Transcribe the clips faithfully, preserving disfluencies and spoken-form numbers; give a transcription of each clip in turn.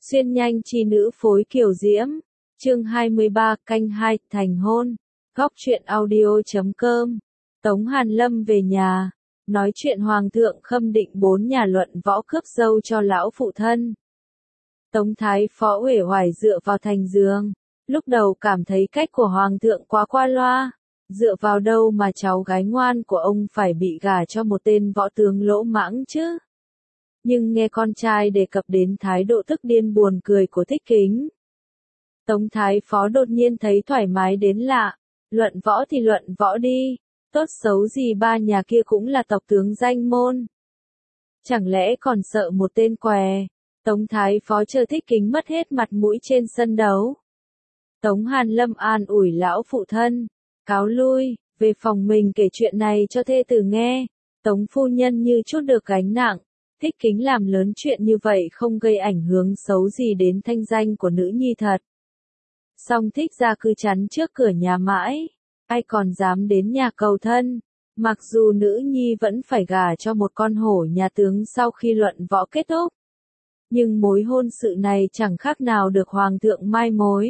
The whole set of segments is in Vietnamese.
Xuyên nhanh chi nữ phối kiểu diễm. Chương hai mươi ba, canh hai, thành hôn. Góc truyện audio chấm com. Tống Hàn Lâm về nhà, nói chuyện hoàng thượng khâm định bốn nhà luận võ cướp dâu cho lão phụ thân. Tống Thái Phó uể oải dựa vào thành giường, lúc đầu cảm thấy cách của hoàng thượng quá qua loa, dựa vào đâu mà cháu gái ngoan của ông phải bị gả cho một tên võ tướng lỗ mãng chứ. Nhưng nghe con trai đề cập đến thái độ tức điên buồn cười của Thích Kính, Tống Thái Phó đột nhiên thấy thoải mái đến lạ. Luận võ thì luận võ đi, tốt xấu gì ba nhà kia cũng là tộc tướng danh môn. Chẳng lẽ còn sợ một tên què? Tống Thái Phó chờ Thích Kính mất hết mặt mũi trên sân đấu. Tống Hàn Lâm an ủi lão phụ thân, cáo lui, về phòng mình kể chuyện này cho thê tử nghe. Tống phu nhân như chút được gánh nặng, Thích Kính làm lớn chuyện như vậy không gây ảnh hưởng xấu gì đến thanh danh của nữ nhi thật. Song Thích gia cứ chắn trước cửa nhà mãi, ai còn dám đến nhà cầu thân, mặc dù nữ nhi vẫn phải gả cho một con hổ nhà tướng sau khi luận võ kết thúc. Nhưng mối hôn sự này chẳng khác nào được hoàng thượng mai mối.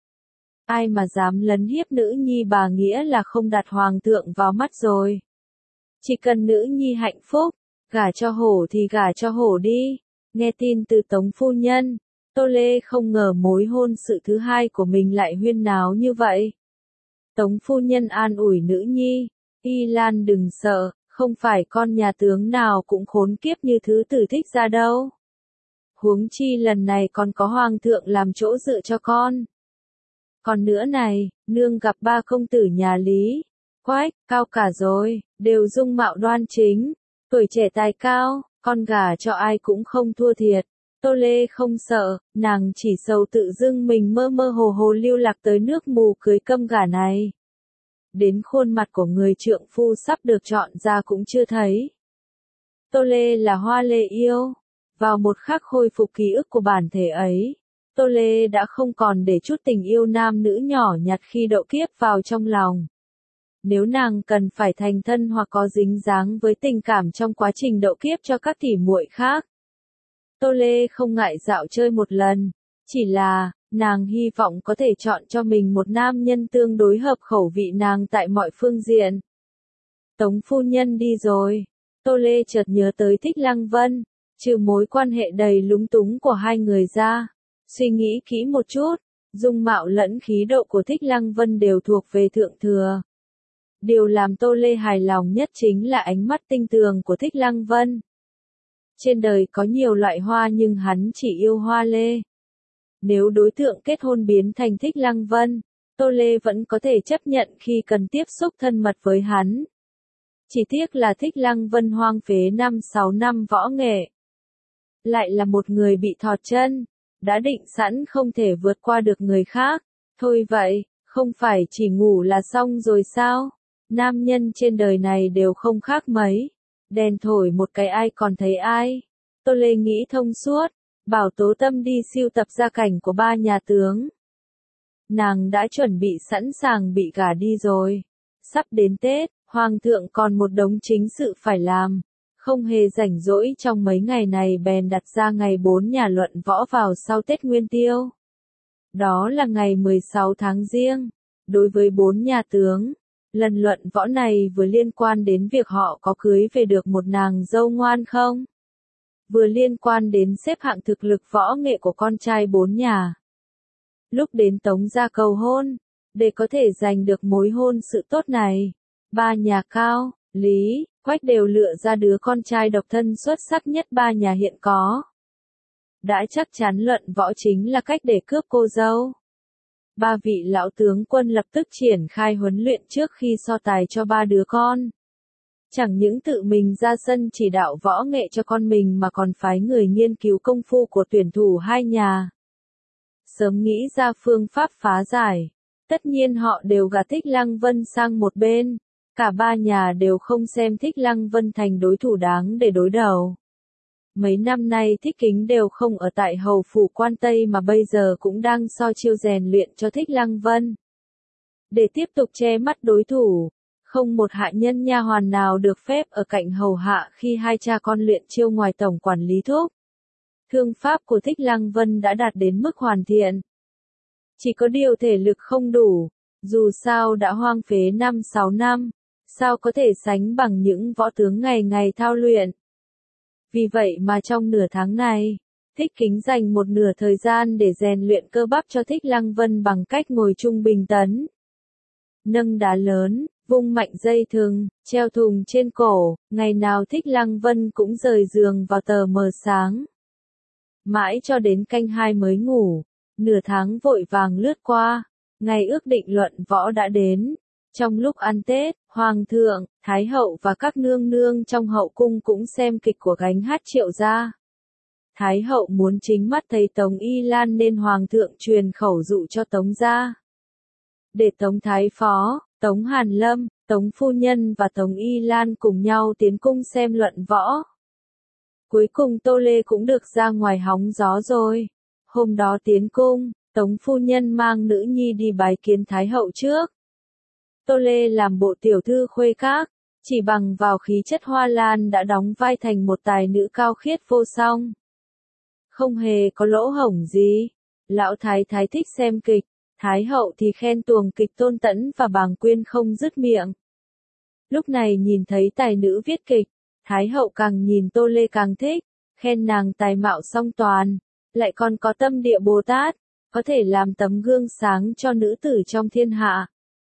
Ai mà dám lấn hiếp nữ nhi bà nghĩa là không đặt hoàng thượng vào mắt rồi. Chỉ cần nữ nhi hạnh phúc, gả cho hổ thì gả cho hổ đi. Nghe tin từ Tống phu nhân, Tô Lê không ngờ mối hôn sự thứ hai của mình lại huyên náo như vậy. Tống phu nhân an ủi nữ nhi, Y Lan đừng sợ, không phải con nhà tướng nào cũng khốn kiếp như thứ tử Thích gia đâu. Huống chi lần này còn có hoàng thượng làm chỗ dựa cho con. Còn nữa này, nương gặp ba công tử nhà Lý, Quách, cao cả rồi, đều dung mạo đoan chính, tuổi trẻ tài cao, con gả cho ai cũng không thua thiệt. Tô Lê không sợ, nàng chỉ sầu tự dưng mình mơ mơ hồ hồ lưu lạc tới nước mù cưới câm gả này. Đến khuôn mặt của người trượng phu sắp được chọn ra cũng chưa thấy. Tô Lê là hoa lê yêu. Vào một khắc khôi phục ký ức của bản thể ấy, Tô Lê đã không còn để chút tình yêu nam nữ nhỏ nhặt khi đậu kiếp vào trong lòng. Nếu nàng cần phải thành thân hoặc có dính dáng với tình cảm trong quá trình đậu kiếp cho các tỷ muội khác, Tô Lê không ngại dạo chơi một lần, chỉ là, nàng hy vọng có thể chọn cho mình một nam nhân tương đối hợp khẩu vị nàng tại mọi phương diện. Tống phu nhân đi rồi, Tô Lê chợt nhớ tới Thích Lăng Vân, trừ mối quan hệ đầy lúng túng của hai người ra, suy nghĩ kỹ một chút, dung mạo lẫn khí độ của Thích Lăng Vân đều thuộc về thượng thừa. Điều làm Tô Lê hài lòng nhất chính là ánh mắt tinh tường của Thích Lăng Vân. Trên đời có nhiều loại hoa nhưng hắn chỉ yêu hoa lê. Nếu đối tượng kết hôn biến thành Thích Lăng Vân, Tô Lê vẫn có thể chấp nhận khi cần tiếp xúc thân mật với hắn. Chỉ tiếc là Thích Lăng Vân hoang phế năm sáu năm võ nghệ. Lại là một người bị thọt chân, đã định sẵn không thể vượt qua được người khác. Thôi vậy, không phải chỉ ngủ là xong rồi sao? Nam nhân trên đời này đều không khác mấy. Đèn thổi một cái ai còn thấy ai. Tô Lê nghĩ thông suốt, bảo Tố Tâm đi sưu tập gia cảnh của ba nhà tướng. Nàng đã chuẩn bị sẵn sàng bị gả đi rồi. Sắp đến Tết, hoàng thượng còn một đống chính sự phải làm. Không hề rảnh rỗi trong mấy ngày này bèn đặt ra ngày bốn nhà luận võ vào sau Tết Nguyên Tiêu. Đó là ngày mười sáu tháng Giêng. Đối với bốn nhà tướng, lần luận võ này vừa liên quan đến việc họ có cưới về được một nàng dâu ngoan không, vừa liên quan đến xếp hạng thực lực võ nghệ của con trai bốn nhà. Lúc đến Tống gia cầu hôn, để có thể giành được mối hôn sự tốt này, ba nhà Cao, Lý, Quách đều lựa ra đứa con trai độc thân xuất sắc nhất ba nhà hiện có. Đã chắc chắn luận võ chính là cách để cướp cô dâu. Ba vị lão tướng quân lập tức triển khai huấn luyện trước khi so tài cho ba đứa con. Chẳng những tự mình ra sân chỉ đạo võ nghệ cho con mình mà còn phái người nghiên cứu công phu của tuyển thủ hai nhà. Sớm nghĩ ra phương pháp phá giải. Tất nhiên họ đều gạt Thích Lăng Vân sang một bên. Cả ba nhà đều không xem Thích Lăng Vân thành đối thủ đáng để đối đầu. Mấy năm nay Thích Kính đều không ở tại hầu phủ Quan Tây mà bây giờ cũng đang so chiêu rèn luyện cho Thích Lăng Vân. Để tiếp tục che mắt đối thủ, không một hạ nhân nha hoàn nào được phép ở cạnh hầu hạ khi hai cha con luyện chiêu ngoài tổng quản Lý Thúc. Thương pháp của Thích Lăng Vân đã đạt đến mức hoàn thiện. Chỉ có điều thể lực không đủ, dù sao đã hoang phế năm sáu năm, sao có thể sánh bằng những võ tướng ngày ngày thao luyện. Vì vậy mà trong nửa tháng này, Thích Kính dành một nửa thời gian để rèn luyện cơ bắp cho Thích Lăng Vân bằng cách ngồi trung bình tấn. Nâng đá lớn, vung mạnh dây thừng, treo thùng trên cổ, ngày nào Thích Lăng Vân cũng rời giường vào tờ mờ sáng. Mãi cho đến canh hai mới ngủ, nửa tháng vội vàng lướt qua, ngày ước định luận võ đã đến. Trong lúc ăn Tết, Hoàng thượng, Thái hậu và các nương nương trong hậu cung cũng xem kịch của gánh hát Triệu gia. Thái hậu muốn chính mắt thấy Tống Y Lan nên Hoàng thượng truyền khẩu dụ cho Tống gia. Để Tống Thái Phó, Tống Hàn Lâm, Tống Phu Nhân và Tống Y Lan cùng nhau tiến cung xem luận võ. Cuối cùng Tô Lê cũng được ra ngoài hóng gió rồi. Hôm đó tiến cung, Tống Phu Nhân mang nữ nhi đi bái kiến Thái hậu trước. Tô Lê làm bộ tiểu thư khuê các, chỉ bằng vào khí chất hoa lan đã đóng vai thành một tài nữ cao khiết vô song. Không hề có lỗ hổng gì. Lão Thái Thái thích xem kịch, Thái hậu thì khen tuồng kịch Tôn Tẫn và Bàng Quyên không dứt miệng. Lúc này nhìn thấy tài nữ viết kịch, Thái hậu càng nhìn Tô Lê càng thích, khen nàng tài mạo song toàn, lại còn có tâm địa Bồ Tát, có thể làm tấm gương sáng cho nữ tử trong thiên hạ.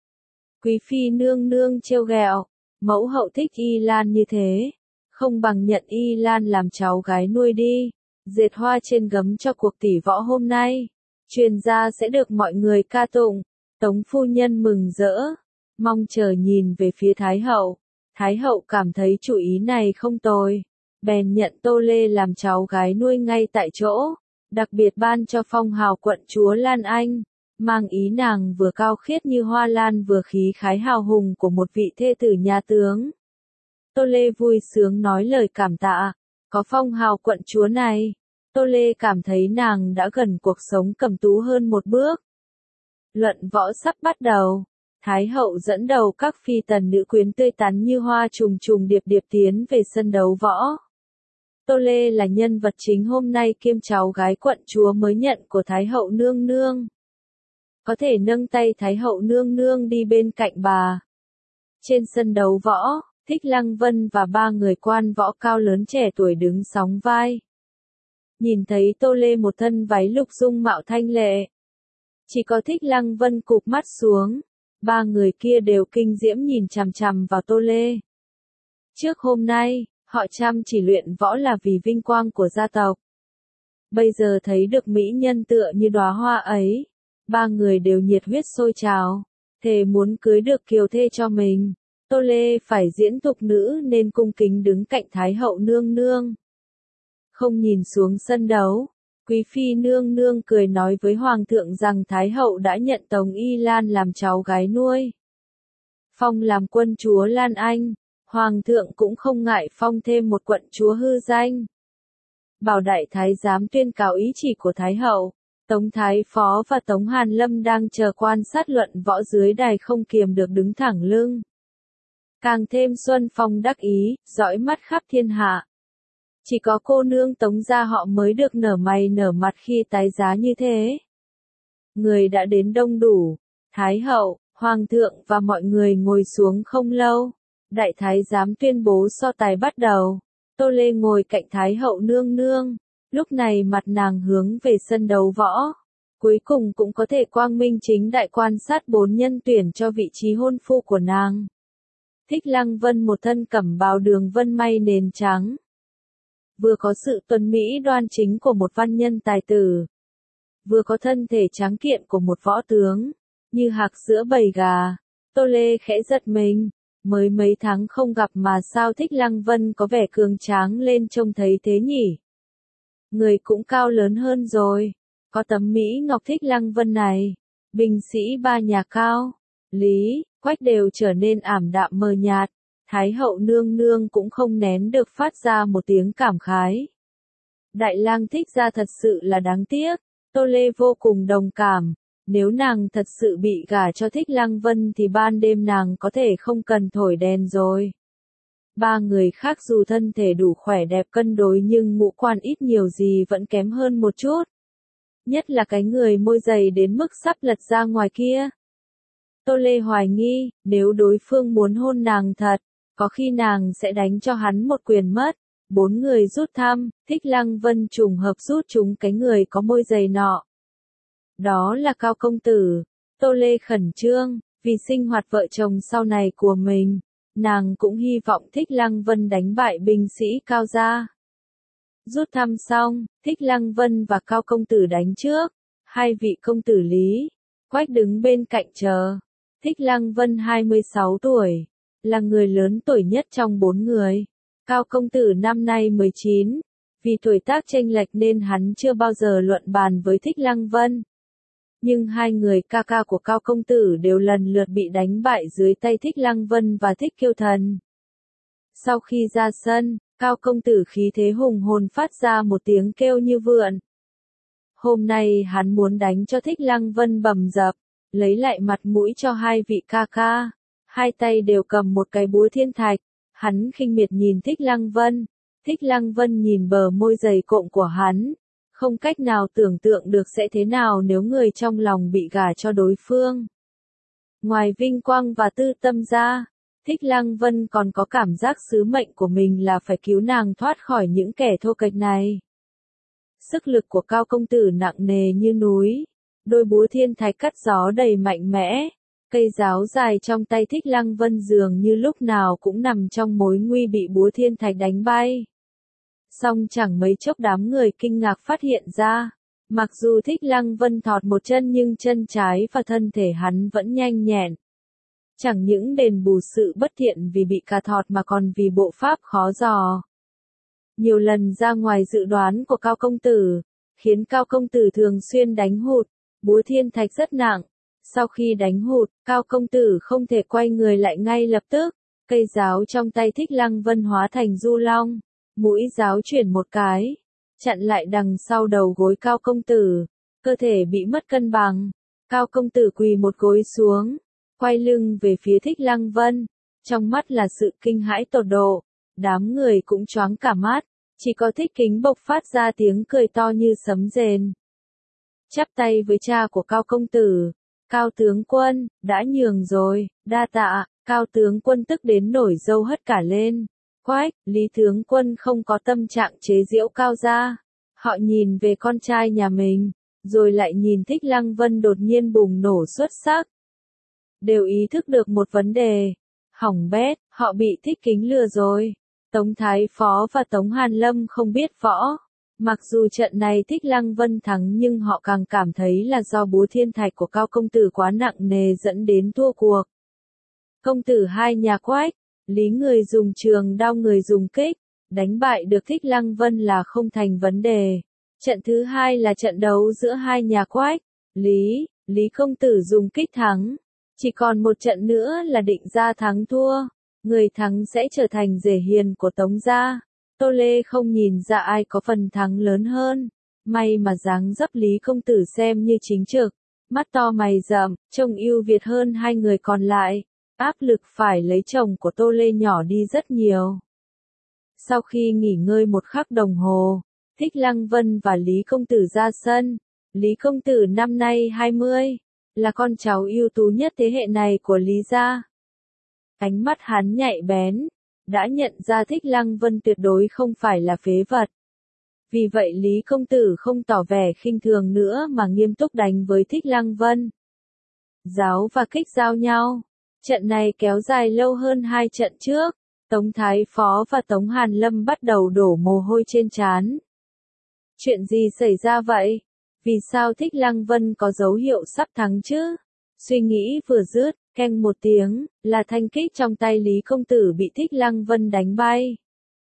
Quý phi nương nương trêu ghẹo, mẫu hậu thích Y Lan như thế, không bằng nhận Y Lan làm cháu gái nuôi đi, dệt hoa trên gấm cho cuộc tỷ võ hôm nay, truyền ra sẽ được mọi người ca tụng. Tống Phu Nhân mừng rỡ, mong chờ nhìn về phía Thái hậu. Thái hậu cảm thấy chủ ý này không tồi, bèn nhận Tô Lê làm cháu gái nuôi ngay tại chỗ, đặc biệt ban cho phong hào quận chúa Lan Anh, mang ý nàng vừa cao khiết như hoa lan vừa khí khái hào hùng của một vị thê tử nhà tướng. Tô Lê vui sướng nói lời cảm tạ, có phong hào quận chúa này, Tô Lê cảm thấy nàng đã gần cuộc sống cẩm tú hơn một bước. Luận võ sắp bắt đầu. Thái hậu dẫn đầu các phi tần nữ quyến tươi tắn như hoa trùng trùng điệp điệp tiến về sân đấu võ. Tô Lê là nhân vật chính hôm nay kiêm cháu gái quận chúa mới nhận của Thái hậu nương nương. Có thể nâng tay Thái hậu nương nương đi bên cạnh bà. Trên sân đấu võ, Thích Lăng Vân và ba người quan võ cao lớn trẻ tuổi đứng sóng vai. Nhìn thấy Tô Lê một thân váy lục dung mạo thanh lệ. Chỉ có Thích Lăng Vân cụp mắt xuống. Ba người kia đều kinh diễm nhìn chằm chằm vào Tô Lê. Trước hôm nay, họ chăm chỉ luyện võ là vì vinh quang của gia tộc. Bây giờ thấy được mỹ nhân tựa như đóa hoa ấy, ba người đều nhiệt huyết sôi trào, thề muốn cưới được kiều thê cho mình. Tô Lê phải diễn thục nữ nên cung kính đứng cạnh Thái hậu nương nương. Không nhìn xuống sân đấu. Quý phi nương nương cười nói với Hoàng thượng rằng Thái hậu đã nhận Tống Y Lan làm cháu gái nuôi. Phong làm quân chúa Lan Anh, Hoàng thượng cũng không ngại phong thêm một quận chúa hư danh. Bảo đại thái giám tuyên cáo ý chỉ của Thái hậu, Tống Thái Phó và Tống Hàn Lâm đang chờ quan sát luận võ dưới đài không kiềm được đứng thẳng lưng. Càng thêm Xuân Phong đắc ý, dõi mắt khắp thiên hạ. Chỉ có cô nương Tống gia họ mới được nở mày nở mặt khi tái giá như thế. Người đã đến đông đủ, Thái hậu, Hoàng thượng và mọi người ngồi xuống không lâu. Đại thái giám tuyên bố so tài bắt đầu. Tô Lê ngồi cạnh Thái hậu nương nương, lúc này mặt nàng hướng về sân đấu võ. Cuối cùng cũng có thể quang minh chính đại quan sát bốn nhân tuyển cho vị trí hôn phu của nàng. Thích Lăng Vân một thân cẩm bào đường vân may nền trắng. Vừa có sự tuấn mỹ đoan chính của một văn nhân tài tử, vừa có thân thể tráng kiện của một võ tướng, như hạc giữa bầy gà. Tô Lê khẽ giật mình, mới mấy tháng không gặp mà sao Thích Lăng Vân có vẻ cường tráng lên trông thấy thế nhỉ? Người cũng cao lớn hơn rồi, có tấm Mỹ Ngọc Thích Lăng Vân này, binh sĩ ba nhà Cao, Lý, Quách đều trở nên ảm đạm mờ nhạt. Thái hậu nương nương cũng không nén được phát ra một tiếng cảm khái. Đại lang Thích gia thật sự là đáng tiếc, Tô Lê vô cùng đồng cảm, nếu nàng thật sự bị gả cho Thích Lăng Vân thì ban đêm nàng có thể không cần thổi đèn rồi. Ba người khác dù thân thể đủ khỏe đẹp cân đối nhưng ngũ quan ít nhiều gì vẫn kém hơn một chút. Nhất là cái người môi dày đến mức sắp lật ra ngoài kia. Tô Lê hoài nghi, nếu đối phương muốn hôn nàng thật, có khi nàng sẽ đánh cho hắn một quyền mất. Bốn người rút thăm, Thích Lăng Vân trùng hợp rút chúng cái người có môi dày nọ. Đó là Cao công tử. Tô Lê khẩn trương, vì sinh hoạt vợ chồng sau này của mình, nàng cũng hy vọng Thích Lăng Vân đánh bại binh sĩ Cao gia. Rút thăm xong, Thích Lăng Vân và Cao công tử đánh trước. Hai vị công tử Lý, Quách đứng bên cạnh chờ. Thích Lăng Vân hai mươi sáu tuổi, là người lớn tuổi nhất trong bốn người. Cao công tử năm nay mười chín, vì tuổi tác chênh lệch nên hắn chưa bao giờ luận bàn với Thích Lăng Vân. Nhưng hai người ca ca của Cao công tử đều lần lượt bị đánh bại dưới tay Thích Lăng Vân và Thích Kiêu Thần. Sau khi ra sân, Cao công tử khí thế hùng hồn phát ra một tiếng kêu như vượn. Hôm nay hắn muốn đánh cho Thích Lăng Vân bầm dập, lấy lại mặt mũi cho hai vị ca ca. Hai tay đều cầm một cái búa thiên thạch, hắn khinh miệt nhìn Thích Lăng Vân. Thích Lăng Vân nhìn bờ môi dày cộm của hắn, không cách nào tưởng tượng được sẽ thế nào nếu người trong lòng bị gả cho đối phương. Ngoài vinh quang và tư tâm ra, Thích Lăng Vân còn có cảm giác sứ mệnh của mình là phải cứu nàng thoát khỏi những kẻ thô kệch này. Sức lực của Cao công tử nặng nề như núi, đôi búa thiên thạch cắt gió đầy mạnh mẽ, cây giáo dài trong tay Thích Lăng Vân dường như lúc nào cũng nằm trong mối nguy bị búa thiên thạch đánh bay. Song chẳng mấy chốc đám người kinh ngạc phát hiện ra, mặc dù Thích Lăng Vân thọt một chân nhưng chân trái và thân thể hắn vẫn nhanh nhẹn. Chẳng những đền bù sự bất thiện vì bị cà thọt mà còn vì bộ pháp khó dò. Nhiều lần ra ngoài dự đoán của Cao công tử, khiến Cao công tử thường xuyên đánh hụt, búa thiên thạch rất nặng. Sau khi đánh hụt, Cao công tử không thể quay người lại ngay lập tức, cây giáo trong tay Thích Lăng Vân hóa thành du long, mũi giáo chuyển một cái, chặn lại đằng sau đầu gối Cao công tử, cơ thể bị mất cân bằng. Cao công tử quỳ một gối xuống, quay lưng về phía Thích Lăng Vân, trong mắt là sự kinh hãi tột độ, đám người cũng choáng cả mắt, chỉ có Thích Kính bộc phát ra tiếng cười to như sấm rền. Chắp tay với cha của Cao công tử, Cao tướng quân, đã nhường rồi, đa tạ. Cao tướng quân tức đến nổi râu hất cả lên. Quách, Lý tướng quân không có tâm trạng chế giễu Cao gia. Họ nhìn về con trai nhà mình, rồi lại nhìn Thích Lăng Vân đột nhiên bùng nổ xuất sắc. Đều ý thức được một vấn đề. Hỏng bét, họ bị Thích Kính lừa rồi. Tống Thái Phó và Tống Hàn Lâm không biết võ. Mặc dù trận này Thích Lăng Vân thắng nhưng họ càng cảm thấy là do búa thiên thạch của Cao công tử quá nặng nề dẫn đến thua cuộc. Công tử hai nhà Quách, Lý người dùng trường đao người dùng kích, đánh bại được Thích Lăng Vân là không thành vấn đề. Trận thứ hai là trận đấu giữa hai nhà Quách, Lý, Lý công tử dùng kích thắng. Chỉ còn một trận nữa là định ra thắng thua, người thắng sẽ trở thành rể hiền của Tống gia. Tô Lê không nhìn ra ai có phần thắng lớn hơn, may mà dáng dấp Lý công tử xem như chính trực, mắt to mày rậm, trông ưu việt hơn hai người còn lại, áp lực phải lấy chồng của Tô Lê nhỏ đi rất nhiều. Sau khi nghỉ ngơi một khắc đồng hồ, Thích Lăng Vân và Lý công tử ra sân. Lý công tử năm nay hai mươi, là con cháu ưu tú nhất thế hệ này của Lý gia. Ánh mắt hắn nhạy bén, đã nhận ra Thích Lăng Vân tuyệt đối không phải là phế vật. Vì vậy Lý công tử không tỏ vẻ khinh thường nữa mà nghiêm túc đánh với Thích Lăng Vân. Giáo và kích giao nhau. Trận này kéo dài lâu hơn hai trận trước. Tống Thái Phó và Tống Hàn Lâm bắt đầu đổ mồ hôi trên trán. Chuyện gì xảy ra vậy? Vì sao Thích Lăng Vân có dấu hiệu sắp thắng chứ? Suy nghĩ vừa dứt, keng một tiếng, là thanh kích trong tay Lý công tử bị Thích Lăng Vân đánh bay.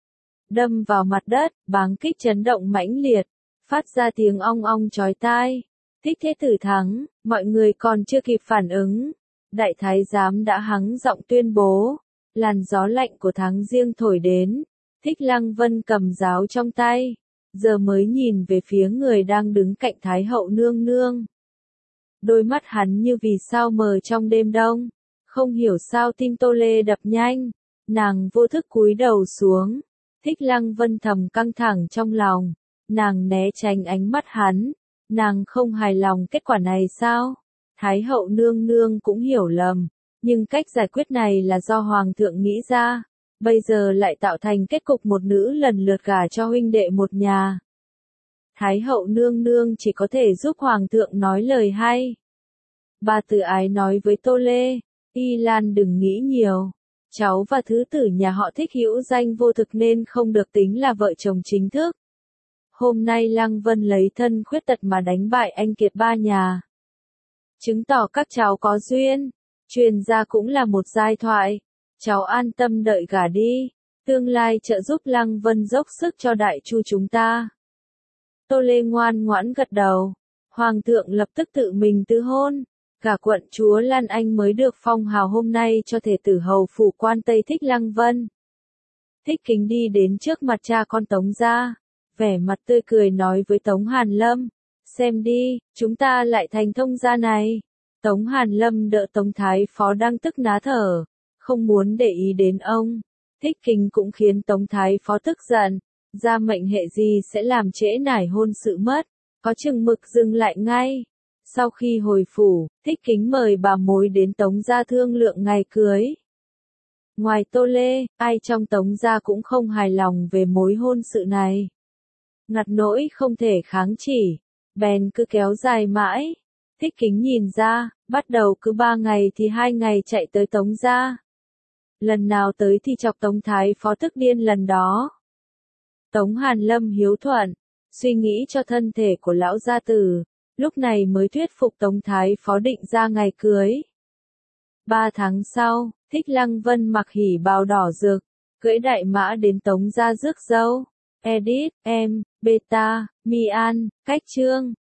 Đâm vào mặt đất, báng kích chấn động mãnh liệt, phát ra tiếng ong ong chói tai. Thích thế tử thắng, mọi người còn chưa kịp phản ứng. Đại thái giám đã hắng giọng tuyên bố, làn gió lạnh của tháng giêng thổi đến. Thích Lăng Vân cầm giáo trong tay, giờ mới nhìn về phía người đang đứng cạnh Thái hậu nương nương. Đôi mắt hắn như vì sao mờ trong đêm đông, không hiểu sao tim Tô Lê đập nhanh, Nàng vô thức cúi đầu xuống. Thích Lăng Vân thầm căng thẳng trong lòng. Nàng né tránh ánh mắt hắn. Nàng không hài lòng kết quả này sao? Thái hậu nương nương cũng hiểu lầm. Nhưng cách giải quyết này là do Hoàng thượng nghĩ ra. Bây giờ lại tạo thành kết cục một nữ lần lượt gả cho huynh đệ một nhà. Thái hậu nương nương chỉ có thể giúp Hoàng thượng nói lời hay. Bà Từ Ái nói với Tô Lê, Y Lan đừng nghĩ nhiều. Cháu và thứ tử nhà họ Thích hữu danh vô thực nên không được tính là vợ chồng chính thức. Hôm nay Lăng Vân lấy thân khuyết tật mà đánh bại anh kiệt ba nhà. Chứng tỏ các cháu có duyên. Truyền ra cũng là một giai thoại. Cháu an tâm đợi gả đi. Tương lai trợ giúp Lăng Vân dốc sức cho đại chu chúng ta. Tô Lê ngoan ngoãn gật đầu. Hoàng thượng lập tức tự mình tư hôn. Cả quận chúa Lan Anh mới được phong hào hôm nay cho thể tử hầu phủ quan Tây Thích Lăng Vân. Thích Kính đi đến trước mặt cha con Tống gia. Vẻ mặt tươi cười nói với Tống Hàn Lâm. Xem đi, chúng ta lại thành thông gia này. Tống Hàn Lâm đỡ Tống Thái Phó đang tức ná thở. Không muốn để ý đến ông. Thích Kính cũng khiến Tống Thái Phó tức giận. Ra mệnh hệ gì sẽ làm trễ nải hôn sự mất. Có chừng mực dừng lại ngay. Sau khi hồi phủ, Thích Kính mời bà mối đến Tống gia thương lượng ngày cưới. Ngoài Tô Lê, ai trong Tống gia cũng không hài lòng về mối hôn sự này. Ngặt nỗi không thể kháng chỉ, bèn cứ kéo dài mãi. Thích Kính nhìn ra, bắt đầu cứ ba ngày thì hai ngày chạy tới Tống gia. Lần nào tới thì chọc Tống Thái Phó tức điên lần đó. Tống Hàn Lâm hiếu thuận, suy nghĩ cho thân thể của lão gia tử, lúc này mới thuyết phục Tống Thái Phó định ra ngày cưới. Ba tháng sau, Thích Lăng Vân mặc hỉ bào đỏ rực, cưỡi đại mã đến Tống gia rước dâu. Edit, em, Beta, Mi An, Cách Chương.